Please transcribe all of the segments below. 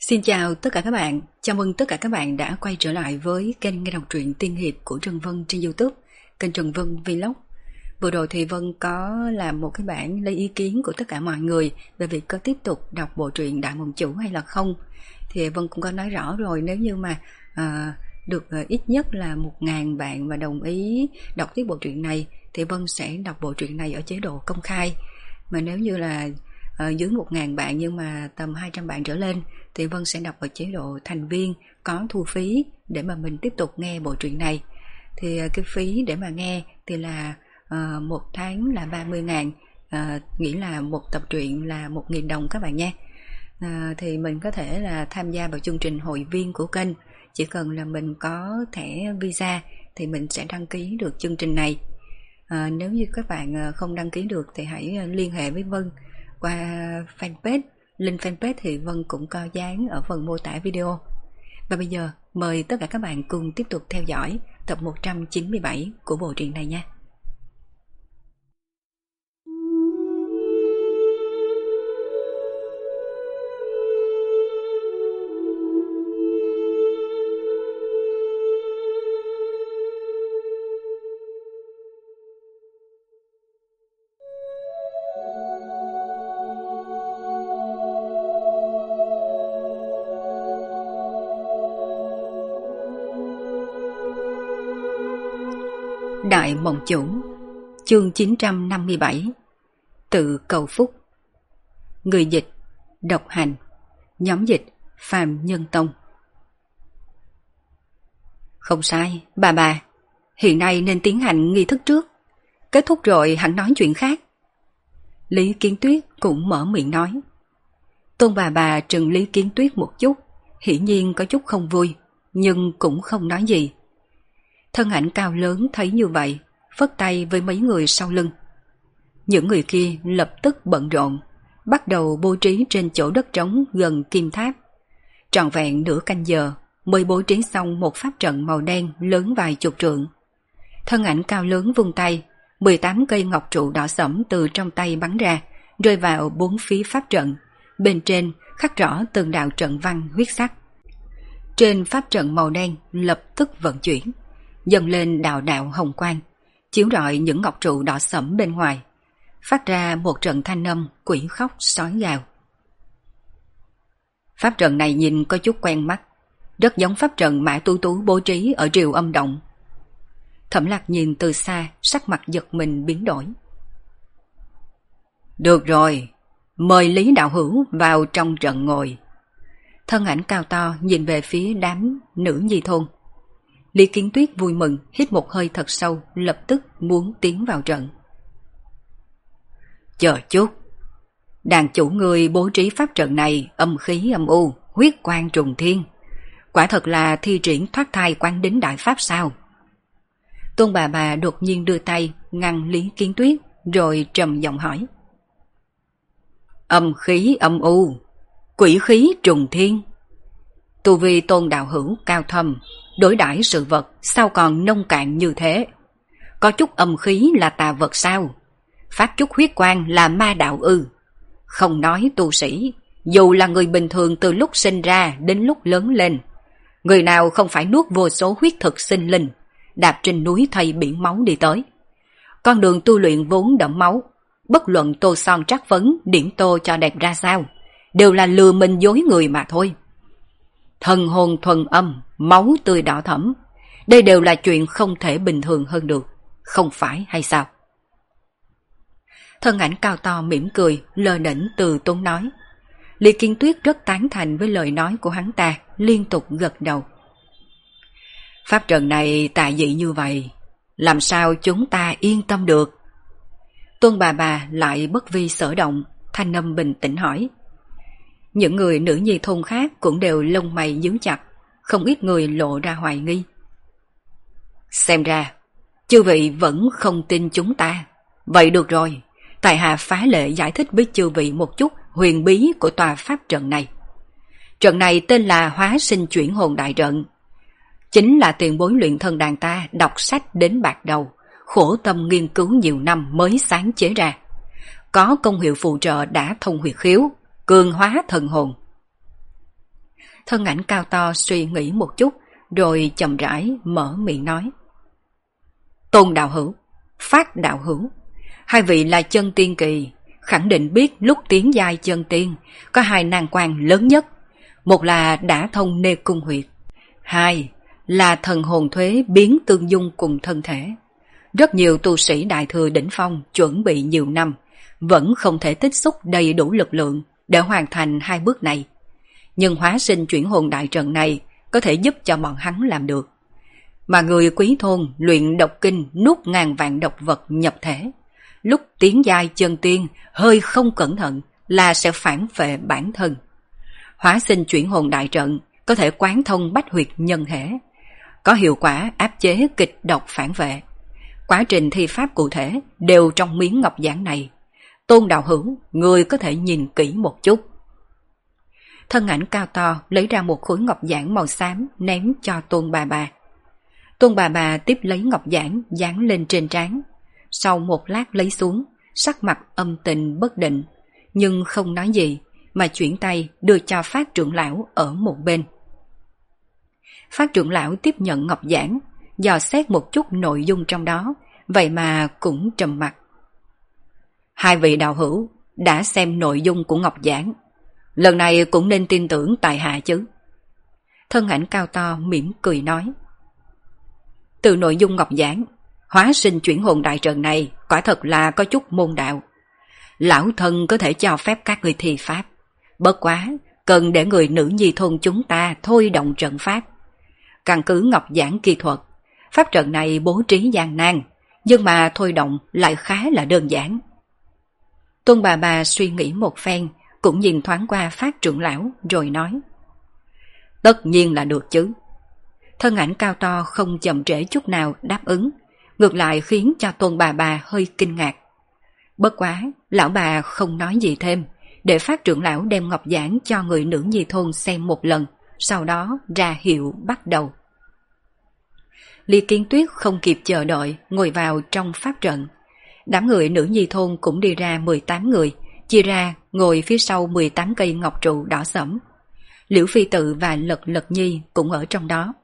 Xin chào tất cả các bạn, chào mừng tất cả các bạn đã quay trở lại với kênh nghe đọc truyện tiên hiệp của Trần Vân trên YouTube, kênh Trần Vân Vlog. Vừa rồi thì Vân có làm một cái bản lấy ý kiến của tất cả mọi người về việc có tiếp tục đọc bộ truyện Đại Mộng Chủ hay là không. Thì Vân cũng có nói rõ rồi, nếu như mà được ít nhất là 1.000 bạn mà đồng ý đọc tiếp bộ truyện này thì Vân sẽ đọc bộ truyện này ở chế độ công khai. Mà nếu như là dưới 1.000 bạn nhưng mà tầm 200 bạn trở lên thì Vân sẽ đọc ở chế độ thành viên có thu phí để mà mình tiếp tục nghe bộ truyện này. Thì cái phí để mà nghe thì là một tháng là 30.000, nghĩa là một tập truyện là 1.000 đồng các bạn nha. Thì mình có thể là tham gia vào chương trình hội viên của kênh. Chỉ cần là mình có thẻ Visa thì mình sẽ đăng ký được chương trình này. Nếu như các bạn không đăng ký được thì hãy liên hệ với Vân qua fanpage. Link fanpage thì Vân cũng có dán ở phần mô tả video. Và bây giờ mời tất cả các bạn cùng tiếp tục theo dõi tập 197 của bộ truyện này nha. Đại Mộng Chủ, chương 957, Tự cầu phúc. Người dịch Độc Hành, nhóm dịch Phạm Nhân Tông. Không sai, bà, hiện nay nên tiến hành nghi thức trước, kết thúc rồi hẳn nói chuyện khác. Lý Kiến Tuyết cũng mở miệng nói. Tôn bà trừng Lý Kiến Tuyết một chút, hiển nhiên có chút không vui, nhưng cũng không nói gì. Thân ảnh cao lớn thấy như vậy, phất tay với mấy người sau lưng. Những người kia lập tức bận rộn, bắt đầu bố trí trên chỗ đất trống gần kim tháp. Trọn vẹn nửa canh giờ mới bố trí xong một pháp trận màu đen lớn vài chục trượng. Thân ảnh cao lớn vung tay, 18 cây ngọc trụ đỏ sẫm từ trong tay bắn ra, rơi vào bốn phía pháp trận. Bên trên khắc rõ từng đạo trận văn huyết sắc. Trên pháp trận màu đen lập tức vận chuyển, dâng lên đạo đạo hồng quang, chiếu rọi những ngọc trụ đỏ sẫm bên ngoài, phát ra một trận thanh âm quỷ khóc sói gào. Pháp trận này nhìn có chút quen mắt, rất giống pháp trận Mã Tú Tú bố trí ở Triều Âm Động. Thẩm Lạc nhìn từ xa, sắc mặt giật mình biến đổi. Được rồi, mời Lý đạo hữu vào trong trận ngồi. Thân ảnh cao to nhìn về phía đám nữ nhi thôn. Lý Kiến Tuyết vui mừng, hít một hơi thật sâu, lập tức muốn tiến vào trận. Chờ chút, đàn chủ người bố trí pháp trận này âm khí âm u, huyết quang trùng thiên, quả thật là thi triển thoát thai quán đính đại pháp sao? Tôn bà đột nhiên đưa tay ngăn Lý Kiến Tuyết, rồi trầm giọng hỏi. Âm khí âm u, quỷ khí trùng thiên. Tu vi Tôn đạo hữu cao thâm, đối đãi sự vật sao còn nông cạn như thế? Có chút âm khí là tà vật sao? Phát chút huyết quang là ma đạo ư? Không nói tu sĩ, dù là người bình thường từ lúc sinh ra đến lúc lớn lên, người nào không phải nuốt vô số huyết thực sinh linh, đạp trên núi thây biển máu đi tới. Con đường tu luyện vốn đẫm máu, bất luận tô son trắc phấn, điểm tô cho đẹp ra sao, đều là lừa mình dối người mà thôi. Thần hồn thuần âm, máu tươi đỏ thẫm, đây đều là chuyện không thể bình thường hơn được, không phải hay sao? Thân ảnh cao to mỉm cười, lơ đễnh từ tốn nói. Lý Kiến Tuyết rất tán thành với lời nói của hắn ta, liên tục gật đầu. Pháp trận này tà dị như vậy, làm sao chúng ta yên tâm được? Tôn bà lại bất vi sở động, thanh âm bình tĩnh hỏi. Những người nữ nhi thôn khác cũng đều lông mày nhíu chặt, không ít người lộ ra hoài nghi. Xem ra, chư vị vẫn không tin chúng ta. Vậy được rồi, tại hạ phá lệ giải thích với chư vị một chút huyền bí của tòa pháp trận này. Trận này tên là Hóa Sinh Chuyển Hồn Đại Trận. Chính là tiền bối luyện thần đàn ta đọc sách đến bạc đầu, khổ tâm nghiên cứu nhiều năm mới sáng chế ra. Có công hiệu phụ trợ đã thông huyệt khiếu, cường hóa thần hồn. Thân ảnh cao to suy nghĩ một chút, rồi chậm rãi mở miệng nói. Tôn đạo hữu, Phát đạo hữu, hai vị là chân tiên kỳ, khẳng định biết lúc tiến giai chân tiên có hai nan quan lớn nhất. Một là đã thông nê cung huyệt, hai là thần hồn thuế biến tương dung cùng thân thể. Rất nhiều tu sĩ đại thừa đỉnh phong chuẩn bị nhiều năm, vẫn không thể tích xúc đầy đủ lực lượng để hoàn thành hai bước này. Nhưng hóa sinh chuyển hồn đại trận này có thể giúp cho bọn hắn làm được. Mà người Quý thôn luyện độc kinh nuốt ngàn vạn độc vật nhập thể, lúc tiến giai chân tiên hơi không cẩn thận là sẽ phản phệ bản thân. Hóa sinh chuyển hồn đại trận có thể quán thông bách huyệt nhân thể, có hiệu quả áp chế kịch độc phản vệ. Quá trình thi pháp cụ thể đều trong miếng ngọc giản này. Tôn đạo hữu, người có thể nhìn kỹ một chút. Thân ảnh cao to lấy ra một khối ngọc giản màu xám ném cho Tôn bà bà. Tôn bà bà tiếp lấy ngọc giản dán lên trên trán. Sau một lát lấy xuống, sắc mặt âm tình bất định, nhưng không nói gì, mà chuyển tay đưa cho Phát trưởng lão ở một bên. Phát trưởng lão tiếp nhận ngọc giản, dò xét một chút nội dung trong đó, vậy mà cũng trầm mặc. Hai vị đạo hữu đã xem nội dung của ngọc giản, lần này cũng nên tin tưởng tại hạ chứ. Thân ảnh cao to mỉm cười nói. Từ nội dung ngọc giản, hóa sinh chuyển hồn đại trận này quả thật là có chút môn đạo. Lão thân có thể cho phép các người thi pháp, bất quá cần để người nữ nhi thôn chúng ta thôi động trận pháp. Căn cứ ngọc giản kỹ thuật, pháp trận này bố trí gian nan, nhưng mà thôi động lại khá là đơn giản. Tôn bà suy nghĩ một phen, cũng nhìn thoáng qua Phát trưởng lão rồi nói. Tất nhiên là được chứ. Thân ảnh cao to không chậm trễ chút nào đáp ứng, ngược lại khiến cho Tôn bà hơi kinh ngạc. Bất quá, lão bà không nói gì thêm, để Phát trưởng lão đem ngọc giản cho người nữ nhi thôn xem một lần, sau đó ra hiệu bắt đầu. Ly Kiến Tuyết không kịp chờ đợi, ngồi vào trong pháp trận. Đám người nữ nhi thôn cũng đi ra 18 người, chia ra ngồi phía sau 18 cây ngọc trụ đỏ sẫm. Liễu Phi Tự và Lật Lật Nhi cũng ở trong đó.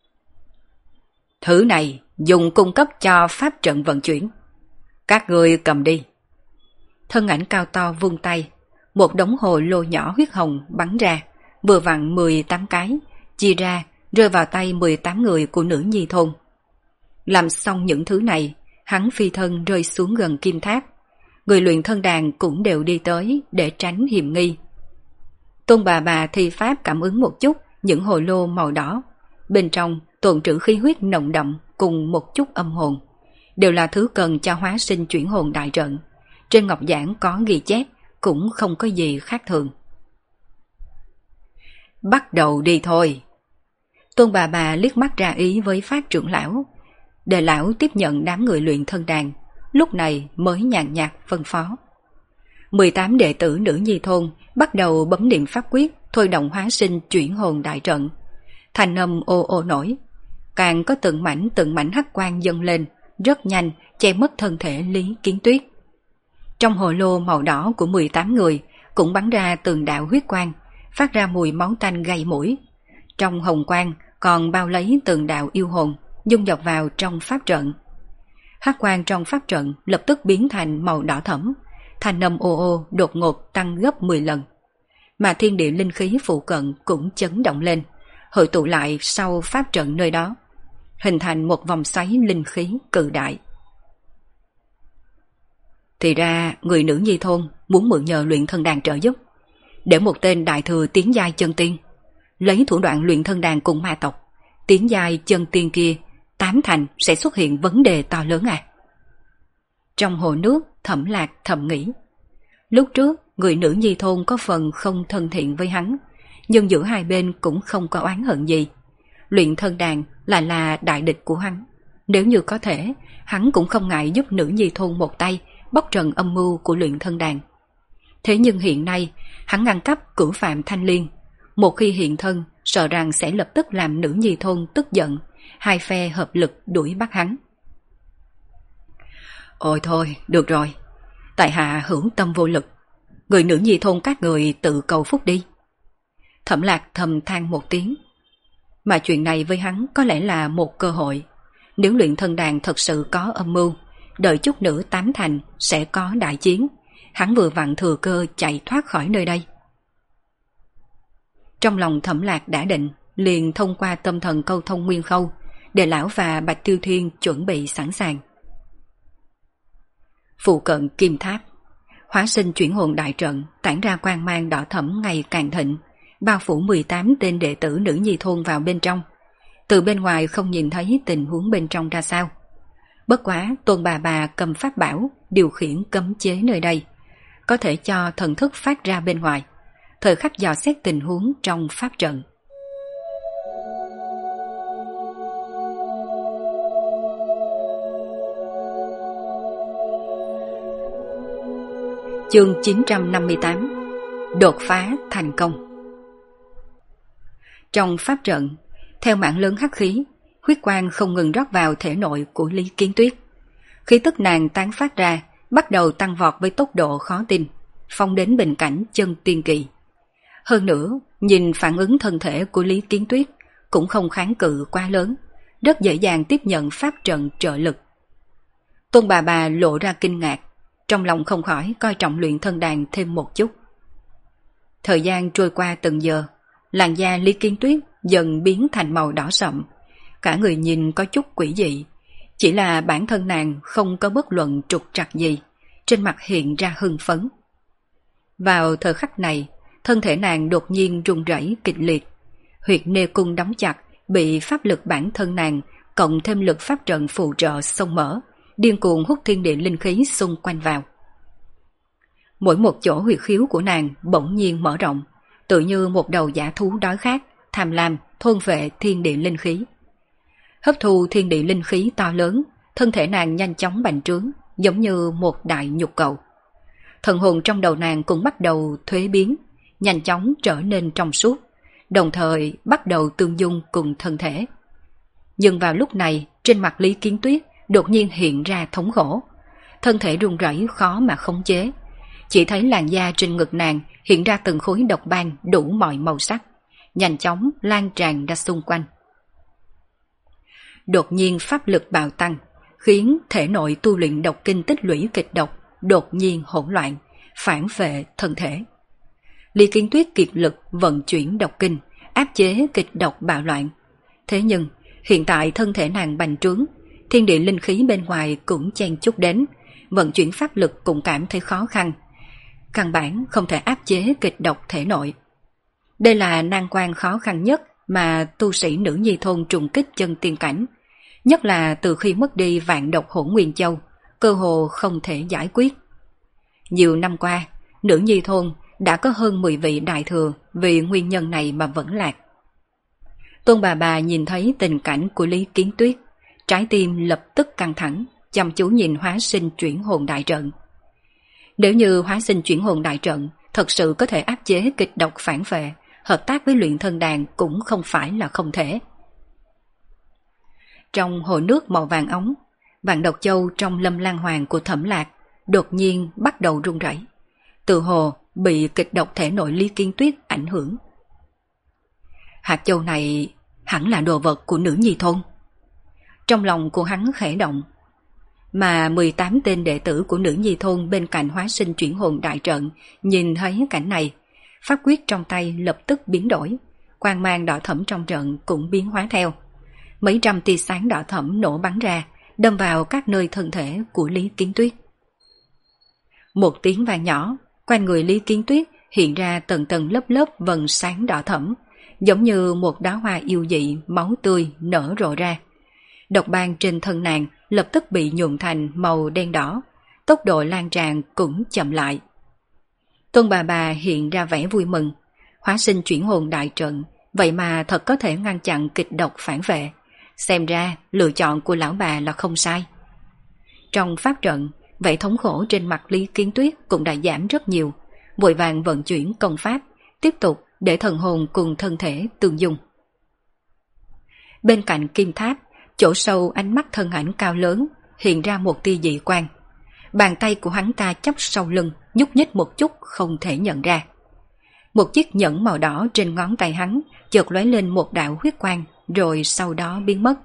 Thứ này dùng cung cấp cho pháp trận vận chuyển. Các ngươi cầm đi. Thân ảnh cao to vung tay, một đống hồ lô nhỏ huyết hồng bắn ra, vừa vặn 18 cái, chia ra rơi vào tay 18 người của nữ nhi thôn. Làm xong những thứ này, hắn phi thân rơi xuống gần kim tháp. Người luyện thân đàn cũng đều đi tới để tránh hiểm nghi. Tôn bà thi pháp cảm ứng một chút những hồ lô màu đỏ. Bên trong tồn trữ khí huyết nồng đậm cùng một chút âm hồn. Đều là thứ cần cho hóa sinh chuyển hồn đại trận. Trên ngọc giản có ghi chép, cũng không có gì khác thường. Bắt đầu đi thôi. Tôn bà liếc mắt ra ý với Phát trưởng lão, để lão tiếp nhận đám người luyện thân đàn, lúc này mới nhàn nhạt phân phó. 18 đệ tử nữ nhi thôn bắt đầu bấm niệm pháp quyết, thôi động hóa sinh chuyển hồn đại trận. Thanh âm ô ô nổi, càng có từng mảnh hắc quang dâng lên, rất nhanh che mất thân thể Lý Kiến Tuyết. Trong hồ lô màu đỏ của 18 người cũng bắn ra từng đạo huyết quang, phát ra mùi máu tanh gây mũi. Trong hồng quang còn bao lấy từng đạo yêu hồn, dung nhập vào trong pháp trận. Hắc quang trong pháp trận lập tức biến thành màu đỏ thẫm, thanh âm ô ô đột ngột tăng gấp 10 lần. Mà thiên địa linh khí phụ cận cũng chấn động lên, hội tụ lại sau pháp trận nơi đó, hình thành một vòng xoáy linh khí cự đại. Thì ra người nữ nhi thôn muốn mượn nhờ luyện thân đàn trợ giúp, để một tên đại thừa tiến giai chân tiên, lấy thủ đoạn luyện thân đàn cùng ma tộc, tiến giai chân tiên kia, tám thành sẽ xuất hiện vấn đề to lớn à. Trong hồ nước, Thẩm Lạc thầm nghĩ. Lúc trước, người nữ nhi thôn có phần không thân thiện với hắn, nhưng giữa hai bên cũng không có oán hận gì. Luyện thân đàn là đại địch của hắn. Nếu như có thể, hắn cũng không ngại giúp nữ nhi thôn một tay, bóc trần âm mưu của luyện thân đàn. Thế nhưng hiện nay, hắn ngăn cắp cửu phạm Thanh Liên. Một khi hiện thân, sợ rằng sẽ lập tức làm nữ nhi thôn tức giận, hai phe hợp lực đuổi bắt hắn. Ôi thôi, được rồi. Tại hạ hữu tâm vô lực. Người nữ nhi thôn các người tự cầu phúc đi. Thẩm Lạc thầm than một tiếng. Mà chuyện này với hắn có lẽ là một cơ hội. Nếu luyện thân đàn thật sự có âm mưu, đợi chút nữa tám thành sẽ có đại chiến, hắn vừa vặn thừa cơ chạy thoát khỏi nơi đây. Trong lòng Thẩm Lạc đã định, liền thông qua tâm thần câu thông Nguyên Khâu, để lão và Bạch Tiêu Thiên chuẩn bị sẵn sàng. Phụ cận Kim Tháp, hóa sinh chuyển hồn đại trận tản ra quang mang đỏ thẫm ngày càng thịnh, bao phủ 18 tên đệ tử nữ nhi thôn vào bên trong. Từ bên ngoài không nhìn thấy tình huống bên trong ra sao. Bất quá Tôn bà cầm pháp bảo điều khiển cấm chế nơi đây, có thể cho thần thức phát ra bên ngoài, thời khắc dò xét tình huống trong pháp trận. Chương 958 Đột phá thành công. Trong pháp trận, theo mảng lớn hắc khí, huyết quang không ngừng rót vào thể nội của Lý Kiến Tuyết. Khí tức nàng tán phát ra, bắt đầu tăng vọt với tốc độ khó tin, phong đến bình cảnh chân tiên kỳ. Hơn nữa, nhìn phản ứng thân thể của Lý Kiến Tuyết cũng không kháng cự quá lớn, rất dễ dàng tiếp nhận pháp trận trợ lực. Tôn bà lộ ra kinh ngạc, trong lòng không khỏi coi trọng luyện thân đàn thêm một chút. Thời gian trôi qua từng giờ, làn da Lý Kiến Tuyết dần biến thành màu đỏ sậm, cả người nhìn có chút quỷ dị, chỉ là bản thân nàng không có bất luận trục trặc gì, trên mặt hiện ra hưng phấn. Vào thời khắc này, thân thể nàng đột nhiên rung rẩy kịch liệt, huyệt nê cung đóng chặt, bị pháp lực bản thân nàng cộng thêm lực pháp trận phù trợ xông mở, điên cuồng hút thiên địa linh khí xung quanh vào. Mỗi một chỗ huyệt khiếu của nàng bỗng nhiên mở rộng, tự như một đầu dã thú đói khát, tham lam thôn vệ thiên địa linh khí. Hấp thu thiên địa linh khí to lớn, thân thể nàng nhanh chóng bành trướng, giống như một đại nhục cầu. Thần hồn trong đầu nàng cũng bắt đầu thuế biến, nhanh chóng trở nên trong suốt, đồng thời bắt đầu tương dung cùng thân thể. Nhưng vào lúc này, trên mặt Lý Kiến Tuyết đột nhiên hiện ra thống khổ, thân thể run rẩy khó mà khống chế. Chỉ thấy làn da trên ngực nàng hiện ra từng khối độc ban đủ mọi màu sắc, nhanh chóng lan tràn ra xung quanh. Đột nhiên pháp lực bạo tăng, khiến thể nội tu luyện độc kinh tích lũy kịch độc đột nhiên hỗn loạn, phản vệ thân thể. Lý Kiến Tuyết kiệt lực vận chuyển độc kinh, áp chế kịch độc bạo loạn. Thế nhưng, hiện tại thân thể nàng bành trướng, thiên địa linh khí bên ngoài cũng chen chúc đến, vận chuyển pháp lực cũng cảm thấy khó khăn. Căn bản không thể áp chế kịch độc thể nội. Đây là nan quan khó khăn nhất mà tu sĩ nữ nhi thôn trùng kích chân tiên cảnh, nhất là từ khi mất đi vạn độc hỗn nguyên châu, cơ hồ không thể giải quyết. Nhiều năm qua, nữ nhi thôn đã có hơn 10 vị đại thừa vì nguyên nhân này mà vẫn lạc. Tôn bà nhìn thấy tình cảnh của Lý Kiến Tuyết, trái tim lập tức căng thẳng, chăm chú nhìn hóa sinh chuyển hồn đại trận. Nếu như hóa sinh chuyển hồn đại trận thật sự có thể áp chế kịch độc phản vệ, hợp tác với luyện thân đàn cũng không phải là không thể. Trong hồ nước màu vàng óng, vạn độc châu trong lâm lan hoàng của Thẩm Lạc đột nhiên bắt đầu rung rẩy, từ hồ bị kịch độc thể nội Lý Kiến Tuyết ảnh hưởng. Hạt châu này hẳn là đồ vật của nữ nhi thôn. Trong lòng của hắn khẽ động, mà 18 tên đệ tử của nữ nhi thôn bên cạnh hóa sinh chuyển hồn đại trận nhìn thấy cảnh này, pháp quyết trong tay lập tức biến đổi, quang mang đỏ thẫm trong trận cũng biến hóa theo. Mấy trăm tia sáng đỏ thẫm nổ bắn ra, đâm vào các nơi thân thể của Lý Kiến Tuyết. Một tiếng vang nhỏ, quanh người Lý Kiến Tuyết hiện ra tầng tầng lớp lớp vầng sáng đỏ thẫm, giống như một đóa hoa yêu dị máu tươi nở rộ ra. Độc ban trên thân nàng lập tức bị nhuộm thành màu đen đỏ, tốc độ lan tràn cũng chậm lại. Tôn bà hiện ra vẻ vui mừng, hóa sinh chuyển hồn đại trận, vậy mà thật có thể ngăn chặn kịch độc phản vệ, xem ra lựa chọn của lão bà là không sai. Trong pháp trận, vẻ thống khổ trên mặt Lý Kiến Tuyết cũng đã giảm rất nhiều, vội vàng vận chuyển công pháp, tiếp tục để thần hồn cùng thân thể tương dung. Bên cạnh kim tháp, chỗ sâu ánh mắt thân ảnh cao lớn hiện ra một tia dị quang. Bàn tay của hắn ta chắp sau lưng, nhúc nhích một chút không thể nhận ra. Một chiếc nhẫn màu đỏ trên ngón tay hắn chợt lóe lên một đạo huyết quang, rồi sau đó biến mất.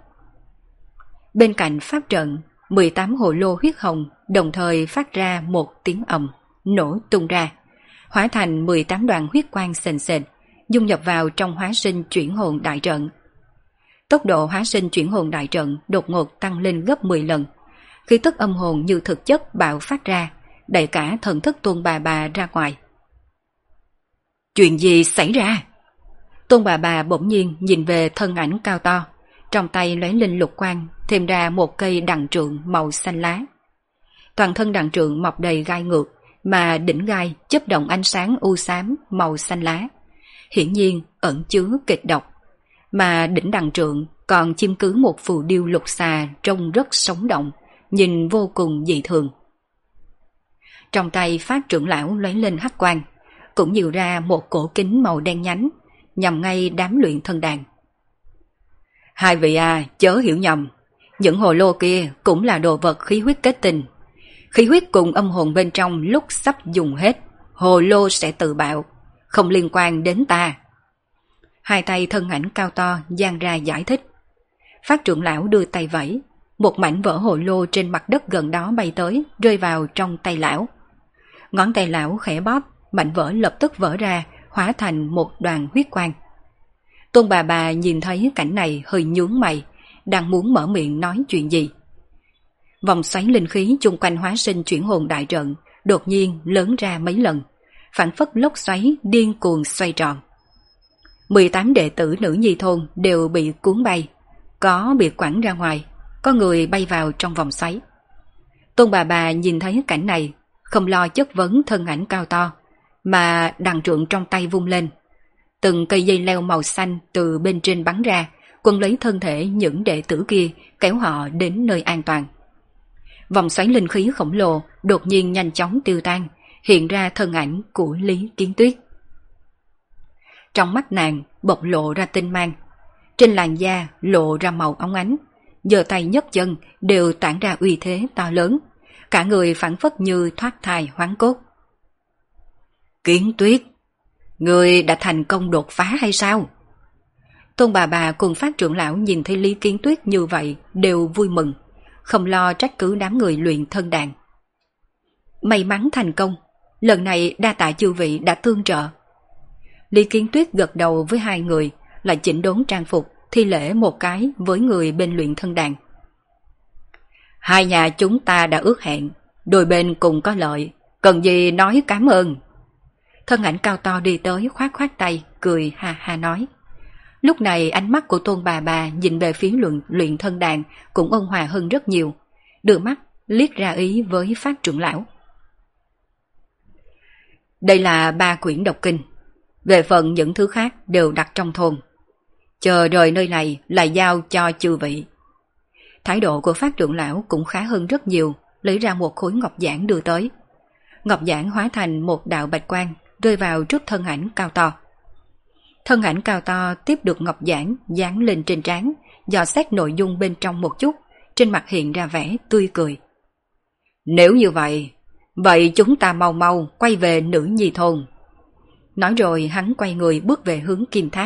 Bên cạnh pháp trận, 18 hồ lô huyết hồng đồng thời phát ra một tiếng ầm, nổ tung ra, hóa thành 18 đoàn huyết quang sền sệt, dung nhập vào trong hóa sinh chuyển hồn đại trận. Tốc độ hóa sinh chuyển hồn đại trận đột ngột tăng lên gấp 10 lần. Khí tức âm hồn như thực chất bạo phát ra, đẩy cả thần thức Tôn Bà Bà ra ngoài. Chuyện gì xảy ra? Tôn Bà Bà bỗng nhiên nhìn về thân ảnh cao to, trong tay lóe lên lục quang, thêm ra một cây đằng trượng màu xanh lá. Toàn thân đằng trượng mọc đầy gai ngược, mà đỉnh gai chớp động ánh sáng u xám màu xanh lá, hiển nhiên ẩn chứa kịch độc. Mà đỉnh đằng trượng còn chiêm cứ một phù điêu lục xà trông rất sống động, nhìn vô cùng dị thường. Trong tay Phát trưởng lão lóe lên hắc quang, cũng nhiều ra một cổ kính màu đen nhánh, nhằm ngay đám luyện thân đàn. Hai vị chớ hiểu nhầm, những hồ lô kia cũng là đồ vật khí huyết kết tinh. Khí huyết cùng âm hồn bên trong lúc sắp dùng hết, hồ lô sẽ tự bạo, không liên quan đến ta. Hai tay thân ảnh cao to giang ra giải thích. Phát trưởng lão đưa tay vẫy, một mảnh vỡ hồ lô trên mặt đất gần đó bay tới, rơi vào trong tay lão. Ngón tay lão khẽ bóp, mảnh vỡ lập tức vỡ ra, hóa thành một đoàn huyết quang. Tôn Bà Bà nhìn thấy cảnh này hơi nhướng mày, đang muốn mở miệng nói chuyện gì. Vòng xoáy linh khí chung quanh hóa sinh chuyển hồn đại trận đột nhiên lớn ra mấy lần, phản phất lốc xoáy điên cuồng xoay tròn. 18 đệ tử nữ nhi thôn đều bị cuốn bay, có bị quẳng ra ngoài, có người bay vào trong vòng xoáy. Tôn Bà Bà nhìn thấy cảnh này, không lo chất vấn thân ảnh cao to, mà đằng trượng trong tay vung lên. Từng cây dây leo màu xanh từ bên trên bắn ra, quân lấy thân thể những đệ tử kia, kéo họ đến nơi an toàn. Vòng xoáy linh khí khổng lồ đột nhiên nhanh chóng tiêu tan, hiện ra thân ảnh của Lý Kiến Tuyết. Trong mắt nàng bộc lộ ra tinh mang, trên làn da lộ ra màu óng ánh, giơ tay nhấc chân đều tản ra uy thế to lớn, cả người phảng phất như thoát thai hoán cốt. Kiến Tuyết, người đã thành công đột phá hay sao? Tôn Bà Bà cùng Phát trưởng lão nhìn thấy Lý Kiến Tuyết như vậy đều vui mừng, không lo trách cứ đám người luyện thân đàn. May mắn thành công, lần này đa tạ chư vị đã tương trợ. Lý Kiến Tuyết gật đầu với hai người, lại chỉnh đốn trang phục, thi lễ một cái với người bên luyện thân đàn. Hai nhà chúng ta đã ước hẹn, đôi bên cùng có lợi, cần gì nói cảm ơn. Thân ảnh cao to đi tới khoát khoát tay, cười ha ha nói. Lúc này ánh mắt của Tôn Bà Bà nhìn về phía luyện thân đàn cũng ôn hòa hơn rất nhiều, đưa mắt liếc ra ý với Phát trưởng lão. Đây là 3 quyển độc kinh, về phần những thứ khác đều đặt trong thôn. Chờ đợi nơi này là giao cho chư vị. Thái độ của Phát trưởng lão cũng khá hơn rất nhiều, lấy ra một khối ngọc giản đưa tới. Ngọc giản hóa thành một đạo bạch quang, rơi vào trước thân ảnh cao to. Thân ảnh cao to tiếp được ngọc giản dán lên trên trán, dò xét nội dung bên trong một chút, trên mặt hiện ra vẻ tươi cười. Nếu như vậy chúng ta mau mau quay về nữ nhi thôn. Nói rồi hắn quay người bước về hướng kim tháp.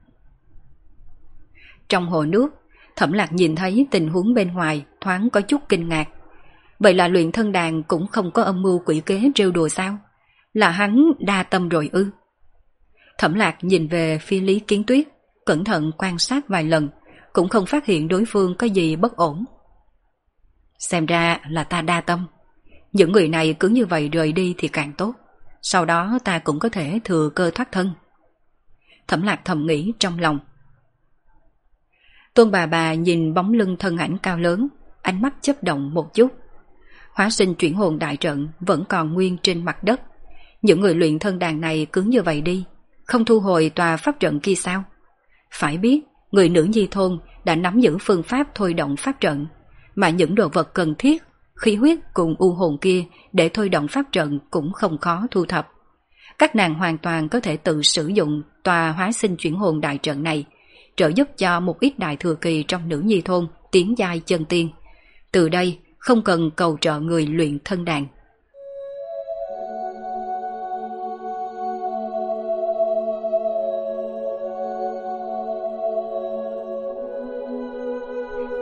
Trong hồ nước, Thẩm Lạc nhìn thấy tình huống bên ngoài thoáng có chút kinh ngạc. Vậy là luyện thân đàn cũng không có âm mưu quỷ kế trêu đùa sao? Là hắn đa tâm rồi ư? Thẩm Lạc nhìn về phía Lý Kiến Tuyết, cẩn thận quan sát vài lần, cũng không phát hiện đối phương có gì bất ổn. Xem ra là ta đa tâm. Những người này cứ như vậy rời đi thì càng tốt, sau đó ta cũng có thể thừa cơ thoát thân. Thẩm Lạc thầm nghĩ trong lòng. Tôn Bà Bà nhìn bóng lưng thân ảnh cao lớn, ánh mắt chớp động một chút. Hóa sinh chuyển hồn đại trận vẫn còn nguyên trên mặt đất. Những người luyện thân đàn này cứ như vậy đi, không thu hồi tòa pháp trận kia sao? Phải biết, người nữ nhi thôn đã nắm giữ phương pháp thôi động pháp trận, mà những đồ vật cần thiết, khí huyết cùng u hồn kia để thôi động pháp trận cũng không khó thu thập. Các nàng hoàn toàn có thể tự sử dụng tòa hóa sinh chuyển hồn đại trận này, trợ giúp cho một ít đại thừa kỳ trong nữ nhi thôn tiến giai chân tiên. Từ đây không cần cầu trợ người luyện thân đàn.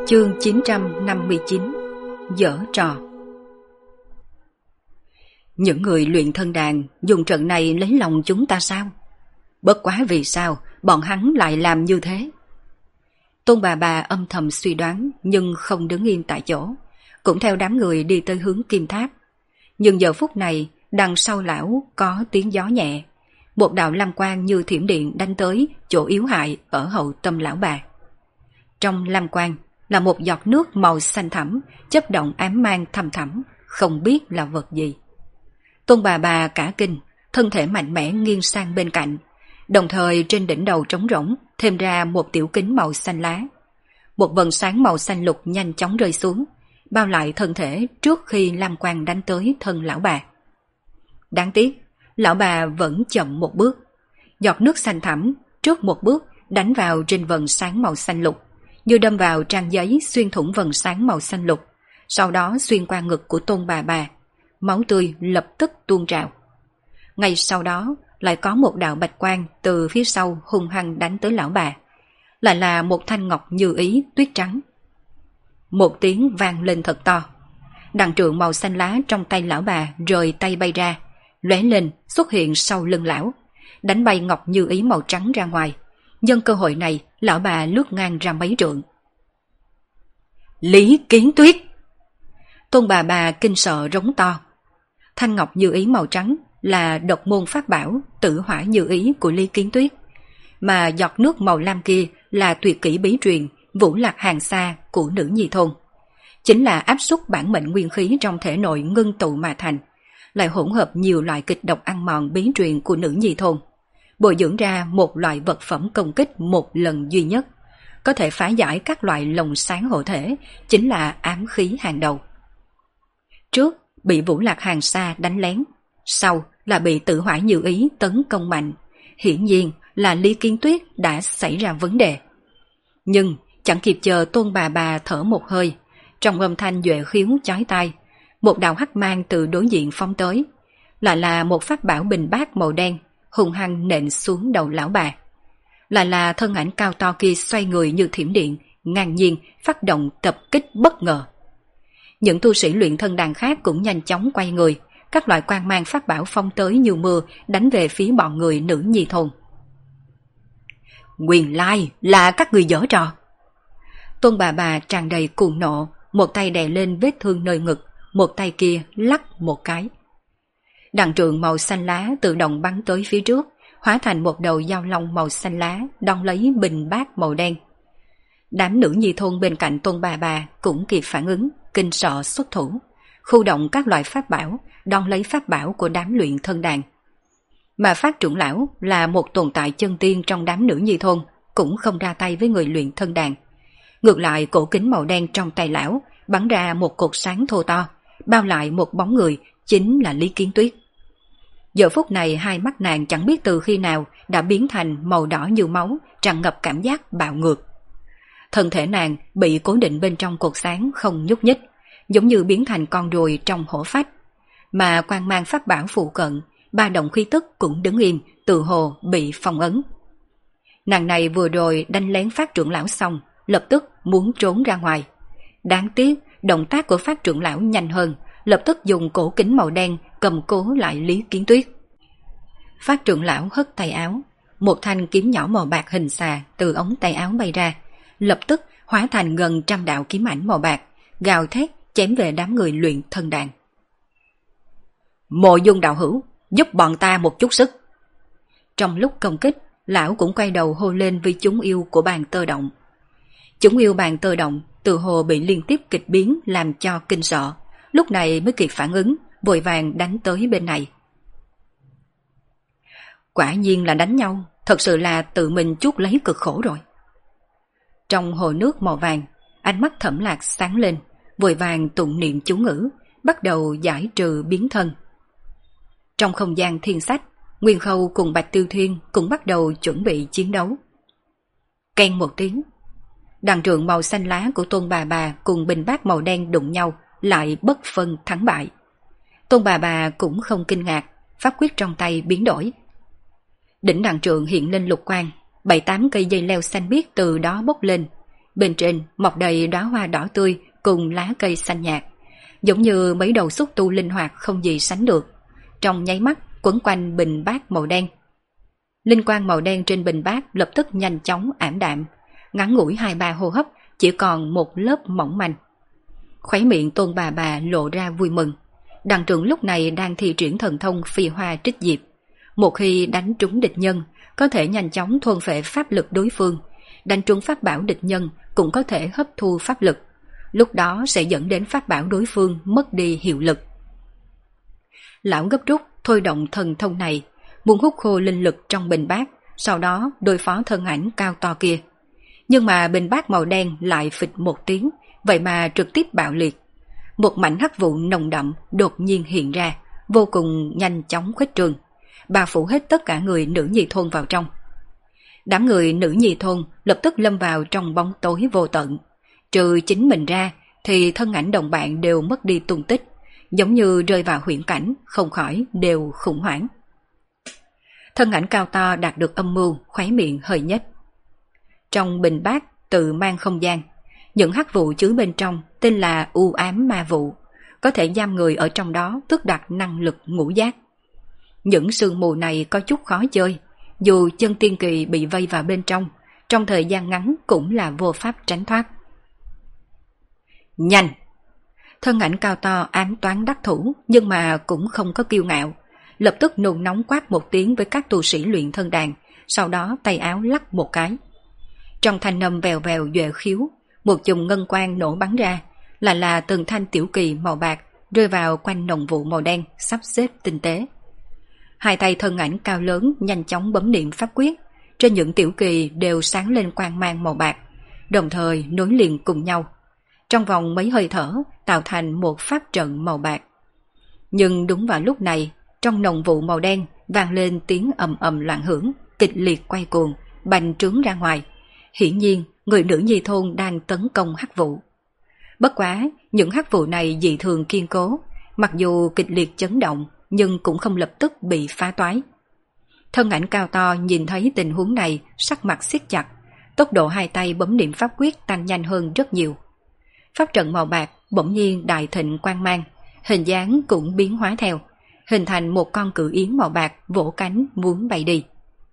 Chương 959. Giở trò. Những người luyện thân đàn dùng trận này lấy lòng chúng ta sao? Bất quá vì sao bọn hắn lại làm như thế? Tôn bà âm thầm suy đoán nhưng không đứng im tại chỗ, cũng theo đám người đi tới hướng kim tháp. Nhưng giờ phút này đằng sau lão có tiếng gió nhẹ, một đạo lam quang như thiểm điện đánh tới chỗ yếu hại ở hậu tâm lão bà. Trong lam quang là một giọt nước màu xanh thẳm, chớp động ám mang thầm thẳm, không biết là vật gì. Tôn bà cả kinh, thân thể mạnh mẽ nghiêng sang bên cạnh, đồng thời trên đỉnh đầu trống rỗng thêm ra một tiểu kính màu xanh lá. Một vầng sáng màu xanh lục nhanh chóng rơi xuống, bao lại thân thể trước khi lam quang đánh tới thân lão bà. Đáng tiếc, lão bà vẫn chậm một bước. Giọt nước xanh thẳm trước một bước đánh vào trên vầng sáng màu xanh lục, như đâm vào trang giấy xuyên thủng vầng sáng màu xanh lục, sau đó xuyên qua ngực của Tôn bà. Máu tươi lập tức tuôn trào. Ngay sau đó lại có một đạo bạch quang từ phía sau hung hăng đánh tới lão bà, lại là một thanh ngọc như ý tuyết trắng. Một tiếng vang lên thật to, đằng trượng màu xanh lá trong tay lão bà rời tay bay ra, lóe lên xuất hiện sau lưng lão, đánh bay ngọc như ý màu trắng ra ngoài. Nhân cơ hội này, lão bà lướt ngang ra mấy trượng. Lý Kiến Tuyết! Tôn bà kinh sợ rống to. Thanh ngọc như ý màu trắng là độc môn pháp bảo tử hỏa như ý của Lý Kiến Tuyết, mà giọt nước màu lam kia là tuyệt kỹ bí truyền Vũ Lạc Hàng Sa của nữ nhi thôn, chính là áp suất bản mệnh nguyên khí trong thể nội ngưng tụ mà thành, lại hỗn hợp nhiều loại kịch độc ăn mòn bí truyền của nữ nhi thôn, bồi dưỡng ra một loại vật phẩm công kích một lần duy nhất, có thể phá giải các loại lồng sáng hộ thể, chính là ám khí hàng đầu. Trước bị Vũ Lạc Hàng Sa đánh lén, sau là bị Tử Hỏa Như Ý tấn công mạnh, hiển nhiên là Lý Kiến Tuyết đã xảy ra vấn đề. Nhưng chẳng kịp chờ Tôn bà thở một hơi, trong âm thanh duệ khiếu chói tai, một đạo hắc mang từ đối diện phóng tới, lại là một pháp bảo bình bát màu đen hung hăng nện xuống đầu lão bà. Lại là thân ảnh cao to kia xoay người như thiểm điện, ngang nhiên phát động tập kích bất ngờ. Những tu sĩ luyện thân đàn khác cũng nhanh chóng quay người, các loại quang mang pháp bảo phong tới như mưa đánh về phía bọn người nữ nhi thôn. Nguyên lai là các người giở trò! Tôn bà tràn đầy cuồng nộ, một tay đè lên vết thương nơi ngực, một tay kia lắc một cái. Đằng trượng màu xanh lá tự động bắn tới phía trước, hóa thành một đầu dao long màu xanh lá đón lấy bình bát màu đen. Đám nữ nhi thôn bên cạnh Tôn bà cũng kịp phản ứng, kinh sợ xuất thủ, khu động các loại pháp bảo đón lấy pháp bảo của đám luyện thân đàn. Mà Phát trưởng lão là một tồn tại chân tiên trong đám nữ nhi thôn, cũng không ra tay với người luyện thân đàn. Ngược lại cổ kính màu đen trong tay lão bắn ra một cột sáng thô to, bao lại một bóng người, chính là Lý Kiến Tuyết. Giờ phút này hai mắt nàng chẳng biết từ khi nào đã biến thành màu đỏ như máu, tràn ngập cảm giác bạo ngược. Thân thể nàng bị cố định bên trong cột sáng không nhúc nhích, giống như biến thành con ruồi trong hổ phách. Mà quang mang pháp bảo phụ cận, ba động khí tức cũng đứng im, tự hồ bị phong ấn. Nàng này vừa rồi đánh lén Phát trưởng lão xong, lập tức muốn trốn ra ngoài. Đáng tiếc, động tác của Phát trưởng lão nhanh hơn, lập tức dùng cổ kính màu đen cầm cố lại Lý Kiến Tuyết. Phát trưởng lão hất tay áo, một thanh kiếm nhỏ màu bạc hình xà từ ống tay áo bay ra, lập tức hóa thành gần 100 đạo kiếm ảnh màu bạc, gào thét chém về đám người luyện thân đàn. Mộ Dung đạo hữu, giúp bọn ta một chút sức. Trong lúc công kích, lão cũng quay đầu hô lên với chúng yêu của bàn tơ động. Chúng yêu bàn tơ động từ hồ bị liên tiếp kịch biến làm cho kinh sợ, lúc này mới kịp phản ứng, vội vàng đánh tới bên này. Quả nhiên là đánh nhau, thật sự là tự mình chuốc lấy cực khổ rồi. Trong hồ nước màu vàng, ánh mắt Thẩm Lạc sáng lên, vội vàng tụng niệm chú ngữ, bắt đầu giải trừ biến thân. Trong không gian thiên sách, Nguyên Khâu cùng Bạch Tiêu Thiên cũng bắt đầu chuẩn bị chiến đấu. Keng một tiếng, đằng trượng màu xanh lá của Tôn bà cùng bình bát màu đen đụng nhau, lại bất phân thắng bại. Tôn bà cũng không kinh ngạc, pháp quyết trong tay biến đổi. Đỉnh đằng trượng hiện lên lục quang, 7-8 cây dây leo xanh biếc từ đó bốc lên, Bên trên mọc đầy đóa hoa đỏ tươi cùng lá cây xanh nhạt, giống như mấy đầu xúc tu linh hoạt không gì sánh được. Trong nháy mắt quấn quanh bình bát màu đen. Linh quang màu đen trên bình bát lập tức nhanh chóng ảm đạm, ngắn ngủi 2-3 hô hấp chỉ còn một lớp mỏng manh. Khóe miệng Tôn bà lộ ra vui mừng. Đằng trưởng lúc này đang thi triển thần thông phi hoa trích diệp. Một khi đánh trúng địch nhân, có thể nhanh chóng thôn phệ pháp lực đối phương. Đánh trúng pháp bảo địch nhân cũng có thể hấp thu pháp lực. Lúc đó sẽ dẫn đến pháp bảo đối phương mất đi hiệu lực. Lão gấp rút thôi động thần thông này, muốn hút khô linh lực trong bình bát, sau đó đối phó thân ảnh cao to kia. Nhưng mà bình bát màu đen lại phịch một tiếng, vậy mà trực tiếp bạo liệt. Một mảnh hắc vụ nồng đậm đột nhiên hiện ra, vô cùng nhanh chóng khuếch trường, bao phủ hết tất cả người nữ nhi thôn vào trong. Đám người nữ nhi thôn lập tức lâm vào trong bóng tối vô tận. Trừ chính mình ra thì thân ảnh đồng bạn đều mất đi tung tích, giống như rơi vào huyễn cảnh, không khỏi đều khủng hoảng. Thân ảnh cao to đạt được âm mưu, khóe miệng hơi nhếch. Trong bình bát tự mang không gian, những hắc vụ chứa bên trong tên là u ám ma vụ, có thể giam người ở trong đó tước đoạt năng lực ngũ giác. Những sương mù này có chút khó chơi, dù chân tiên kỳ bị vây vào bên trong thời gian ngắn cũng là vô pháp tránh thoát. Nhanh! Thân ảnh cao to ám toán đắc thủ, nhưng mà cũng không có kiêu ngạo, lập tức nôn nóng quát một tiếng với các tu sĩ luyện thân đàn, sau đó tay áo lắc một cái. Trong thanh âm vèo vèo duệ khiếu, một chùm ngân quang nổ bắn ra, là từng thanh tiểu kỳ màu bạc rơi vào quanh nồng vụ màu đen sắp xếp tinh tế. Hai tay thân ảnh cao lớn nhanh chóng bấm niệm pháp quyết, trên những tiểu kỳ đều sáng lên quang mang màu bạc, đồng thời nối liền cùng nhau. Trong vòng mấy hơi thở tạo thành một pháp trận màu bạc. Nhưng đúng vào lúc này, trong nồng vụ màu đen vang lên tiếng ầm ầm loạn hưởng, kịch liệt quay cuồng, bành trướng ra ngoài. Hiển nhiên, người nữ nhi thôn đang tấn công hắc vụ. Bất quá, những hắc vụ này dị thường kiên cố, mặc dù kịch liệt chấn động, nhưng cũng không lập tức bị phá toái. Thân ảnh cao to nhìn thấy tình huống này, sắc mặt siết chặt, tốc độ hai tay bấm niệm pháp quyết tăng nhanh hơn rất nhiều. Pháp trận màu bạc bỗng nhiên đại thịnh quang mang, hình dáng cũng biến hóa theo, hình thành một con cự yến màu bạc vỗ cánh muốn bay đi.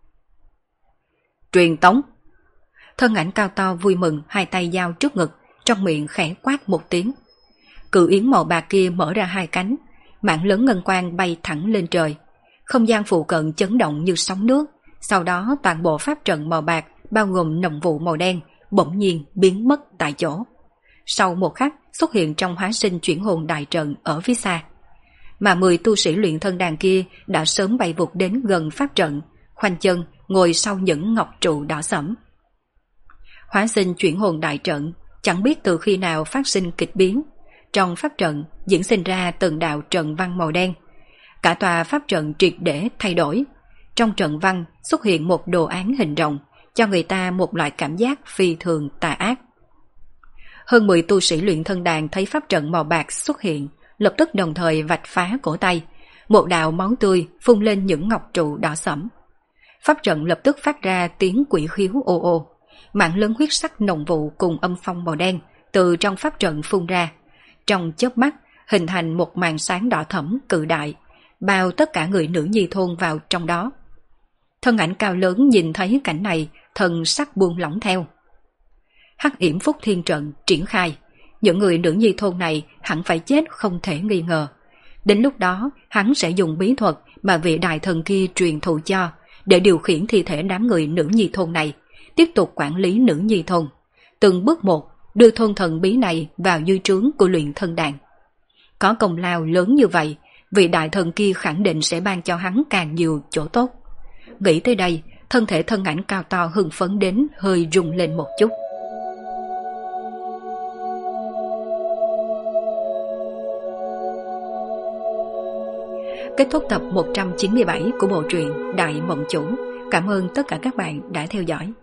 Truyền tống! Thân ảnh cao to vui mừng, hai tay giao trước ngực, trong miệng khẽ quát một tiếng. Cự yến màu bạc kia mở ra hai cánh, mảng lớn ngân quang bay thẳng lên trời. Không gian phụ cận chấn động như sóng nước, sau đó toàn bộ pháp trận màu bạc bao gồm nồng vụ màu đen bỗng nhiên biến mất tại chỗ. Sau một khắc xuất hiện trong hóa sinh chuyển hồn đại trận ở phía xa. Mà 10 tu sĩ luyện thân đàn kia đã sớm bay vụt đến gần pháp trận, khoanh chân ngồi sau những ngọc trụ đỏ sẫm. Hóa sinh chuyển hồn đại trận chẳng biết từ khi nào phát sinh kịch biến. Trong pháp trận diễn sinh ra từng đạo trận văn màu đen. Cả tòa pháp trận triệt để thay đổi. Trong trận văn xuất hiện một đồ án hình rồng, cho người ta một loại cảm giác phi thường tà ác. Hơn 10 tu sĩ luyện thân đàn thấy pháp trận màu bạc xuất hiện, lập tức đồng thời vạch phá cổ tay. Một đạo máu tươi phun lên những ngọc trụ đỏ sẫm. Pháp trận lập tức phát ra tiếng quỷ khiếu ô ô. Mảng lớn huyết sắc nồng vụ cùng âm phong màu đen từ trong pháp trận phun ra. Trong chớp mắt hình thành một màn sáng đỏ thẫm cự đại, bao tất cả người nữ nhi thôn vào trong đó. Thân ảnh cao lớn nhìn thấy cảnh này, thần sắc buông lỏng theo. Hắc yểm phúc thiên trận triển khai, những người nữ nhi thôn này hẳn phải chết không thể nghi ngờ. Đến lúc đó hắn sẽ dùng bí thuật mà vị đại thần kia truyền thụ cho, để điều khiển thi thể đám người nữ nhi thôn này, tiếp tục quản lý nữ nhi thôn, từng bước một đưa thôn thần bí này vào dưới trướng của luyện thân đàn. Có công lao lớn như vậy, vị đại thần kia khẳng định sẽ ban cho hắn càng nhiều chỗ tốt. Nghĩ tới đây, thân thể thân ảnh cao to hưng phấn đến hơi rung lên một chút. Kết thúc tập 197 của bộ truyện Đại Mộng Chủ. Cảm ơn tất cả các bạn đã theo dõi.